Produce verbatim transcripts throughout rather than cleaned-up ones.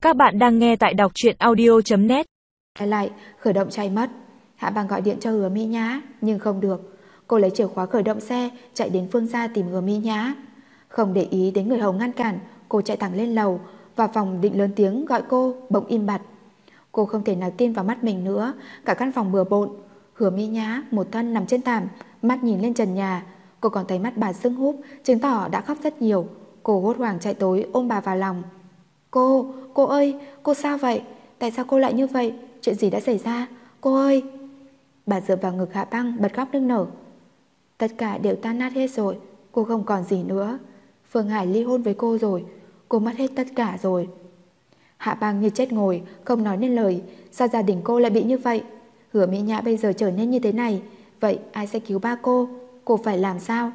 Các bạn đang nghe tại đọc truyện audio chấm net. Lại khởi động chạy mất. Hạ Bang gọi điện cho Hứa Mỹ Nhã nhưng không được. Cô lấy chìa khóa khởi động xe chạy đến phương xa tìm Hứa Mỹ Nhã. Không để ý đến người hầu ngăn cản, cô chạy thẳng lên lầu. Vào phòng định lớn tiếng gọi cô, bỗng im bặt. Cô không thể nào tin vào mắt mình nữa. Cả căn phòng bừa bộn. Hứa Mỹ Nhã một thân nằm trên thảm, mắt nhìn lên trần nhà. Cô còn thấy mắt bà sưng húp, chứng tỏ đã khóc rất nhiều. Cô hốt hoảng chạy tới ôm bà vào lòng. Cô, cô ơi, cô sao vậy? Tại sao cô lại như vậy? Chuyện gì đã xảy ra? Cô ơi! Bà dựa vào ngực Hạ Băng bật khóc nức nở. Tất cả đều tan nát hết rồi. Cô không còn gì nữa. Phương Hải ly hôn với cô rồi. Cô mất hết tất cả rồi. Hạ Băng như chết ngồi, không nói nên lời. Sao gia đình cô lại bị như vậy? Hứa Mỹ Nhã bây giờ trở nên như thế này. Vậy ai sẽ cứu ba cô? Cô phải làm sao?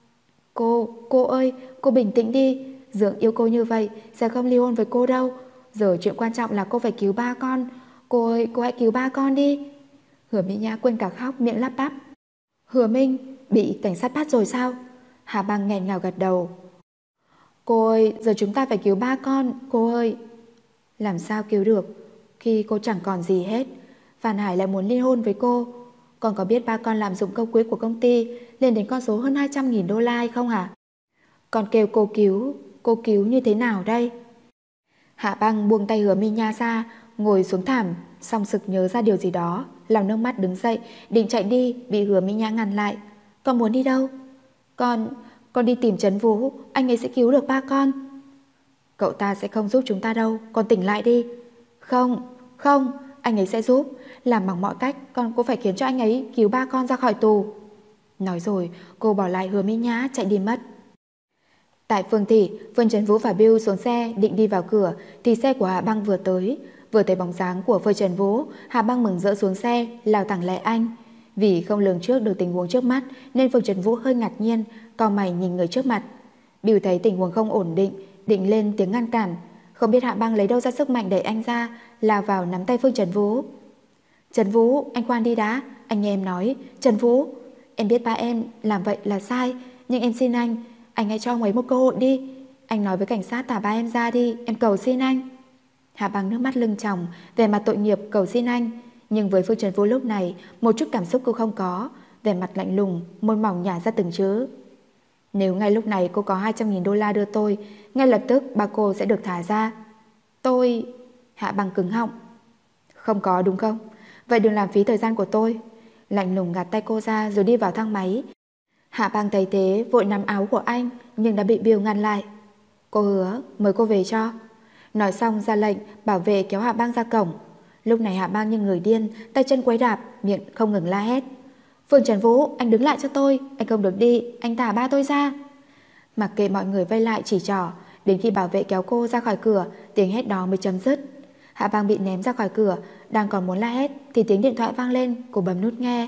Cô, cô ơi, cô bình tĩnh đi. Dượng yêu cô như vậy sẽ không ly hôn với cô đâu. Giờ chuyện quan trọng là cô phải cứu ba con. Cô ơi, cô hãy cứu ba con đi. Hứa Mỹ Nhã quên cả khóc, miệng lắp bắp. Hứa Minh, bị cảnh sát bắt rồi sao? Hà Băng nghẹn ngào gật đầu. Cô ơi, giờ chúng ta phải cứu ba con, cô ơi. Làm sao cứu được khi cô chẳng còn gì hết? Phan Hải lại muốn ly hôn với cô. Còn có biết ba con lạm dụng câu cuối của công ty lên đến con số hơn hai trăm nghìn đô la hay không hả? Còn kêu cô cứu, cô cứu như thế nào đây? Hạ Băng buông tay Hứa Mỹ Nhã ra, ngồi xuống thảm, xong sực nhớ ra điều gì đó, lau nước mắt đứng dậy, định chạy đi, bị Hứa Mỹ Nhã ngăn lại. Con muốn đi đâu? Con, con đi tìm Trấn Vũ, anh ấy sẽ cứu được ba con. Cậu ta sẽ không giúp chúng ta đâu, con tỉnh lại đi. Không, không, anh ấy sẽ giúp. Làm bằng mọi cách, con cũng phải khiến cho anh ấy cứu ba con ra khỏi tù. Nói rồi, cô bỏ lại Hứa Mỹ Nhã chạy đi mất. Tại Phương Thị, Phương Trấn Vũ và Bill xuống xe định đi vào cửa thì xe của Hạ Băng vừa tới. Vừa thấy bóng dáng của Phương Trấn Vũ, Hạ Băng mừng rỡ xuống xe, lao thẳng lại anh. Vì không lường trước được tình huống trước mắt nên Phương Trấn Vũ hơi ngạc nhiên, cau mày nhìn người trước mặt. Bill thấy tình huống không ổn định, định lên tiếng ngăn cản. Không biết Hạ Băng lấy đâu ra sức mạnh đẩy anh ra, lao vào nắm tay Phương Trấn Vũ. Trấn Vũ, anh khoan đi đã, anh nghe em nói. Trấn Vũ, em biết ba em làm vậy là sai, nhưng em xin anh, anh hãy cho ông ấy một cơ hội đi. Anh nói với cảnh sát thả ba em ra đi, em cầu xin anh. Hạ Băng nước mắt lưng tròng, vẻ mặt tội nghiệp cầu xin anh. Nhưng với Phương Trấn Vũ lúc này, một chút cảm xúc cô không có, vẻ mặt lạnh lùng, môi mỏng nhả ra từng chữ. Nếu ngay lúc này cô có hai trăm nghìn đô la đưa tôi, ngay lập tức ba cô sẽ được thả ra. Tôi... Hạ Băng cứng họng. Không có đúng không? Vậy đừng làm phí thời gian của tôi. Lạnh lùng gạt tay cô ra rồi đi vào thang máy. Hạ Băng thấy thế vội nắm áo của anh nhưng đã bị Bill ngăn lại. Cô hứa mời cô về cho. Nói xong ra lệnh bảo vệ kéo Hạ Băng ra cổng. Lúc này Hạ Băng như người điên, tay chân quấy đạp, miệng không ngừng la hét. Phương Trấn Vũ, anh đứng lại cho tôi, anh không được đi, anh thả ba tôi ra. Mặc kệ mọi người vây lại chỉ trỏ, đến khi bảo vệ kéo cô ra khỏi cửa, tiếng hét đó mới chấm dứt. Hạ Băng bị ném ra khỏi cửa, đang còn muốn la hét thì tiếng điện thoại vang lên, cô bấm nút nghe.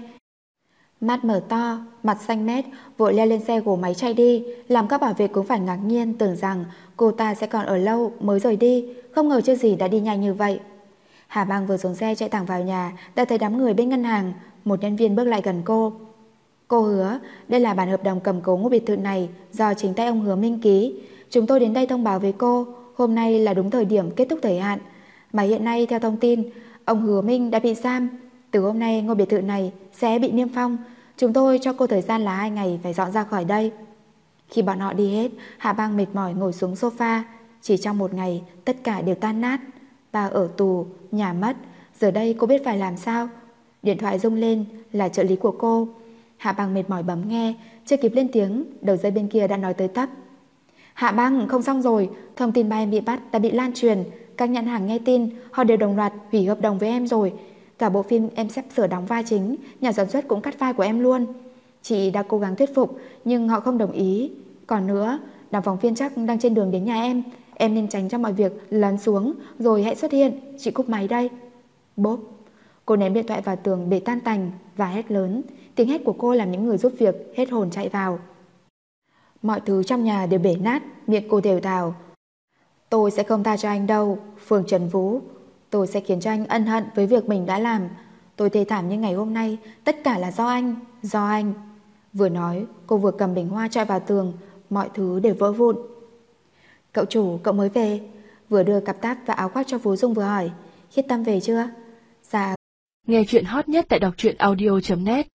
Mắt mở to, mặt xanh mét, vội leo lên xe gồ máy chạy đi, làm các bảo vệ cũng phải ngạc nhiên, tưởng rằng cô ta sẽ còn ở lâu mới rời đi, không ngờ chưa gì đã đi nhanh như vậy. Hà Băng vừa xuống xe chạy thẳng vào nhà, đã thấy đám người bên ngân hàng. Một nhân viên bước lại gần cô. Cô Hứa, đây là bản hợp đồng cầm cố ngôi biệt thự này do chính tay ông Hứa Minh ký. Chúng tôi đến đây thông báo với cô, hôm nay là đúng thời điểm kết thúc thời hạn, mà hiện nay theo thông tin, ông Hứa Minh đã bị giam. Từ hôm nay ngôi biệt thự này sẽ bị niêm phong. Chúng tôi cho cô thời gian là hai ngày phải dọn ra khỏi đây. Khi bọn họ đi hết, Hạ Băng mệt mỏi ngồi xuống sofa. Chỉ trong một ngày, tất cả đều tan nát. Bà ở tù, nhà mất. Giờ đây cô biết phải làm sao? Điện thoại rung lên là trợ lý của cô. Hạ Băng mệt mỏi bấm nghe, chưa kịp lên tiếng, đầu dây bên kia đã nói tới tấp. Hạ Băng, không xong rồi. Thông tin ba em bị bắt đã bị lan truyền. Các nhãn hàng nghe tin, họ đều đồng loạt hủy hợp đồng với em rồi. Cả bộ phim em sắp sửa đóng vai chính, nhà sản xuất cũng cắt vai của em luôn. Chị đã cố gắng thuyết phục nhưng họ không đồng ý. Còn nữa, đám phóng viên chắc đang trên đường đến nhà em. Em nên tránh cho mọi việc lấn xuống rồi hãy xuất hiện. Chị cúp máy đây. Bốp. Cô ném điện thoại vào tường để tan tành và hét lớn. Tiếng hét của cô làm những người giúp việc hết hồn chạy vào. Mọi thứ trong nhà đều bể nát, miệng cô đều thào. Tôi sẽ không tha cho anh đâu, Phương Trấn Vũ. Tôi sẽ khiến cho anh ân hận với việc mình đã làm. Tôi thê thảm như ngày hôm nay, tất cả là do anh, do anh. Vừa nói, cô vừa cầm bình hoa chọi vào tường, mọi thứ đều vỡ vụn. Cậu chủ, cậu mới về. vừa đưa cặp táp và áo khoác cho Phú Dung vừa hỏi: Khiết Tâm về chưa? Dạ. Nghe chuyện hot nhất tại đọc truyện audio chấm net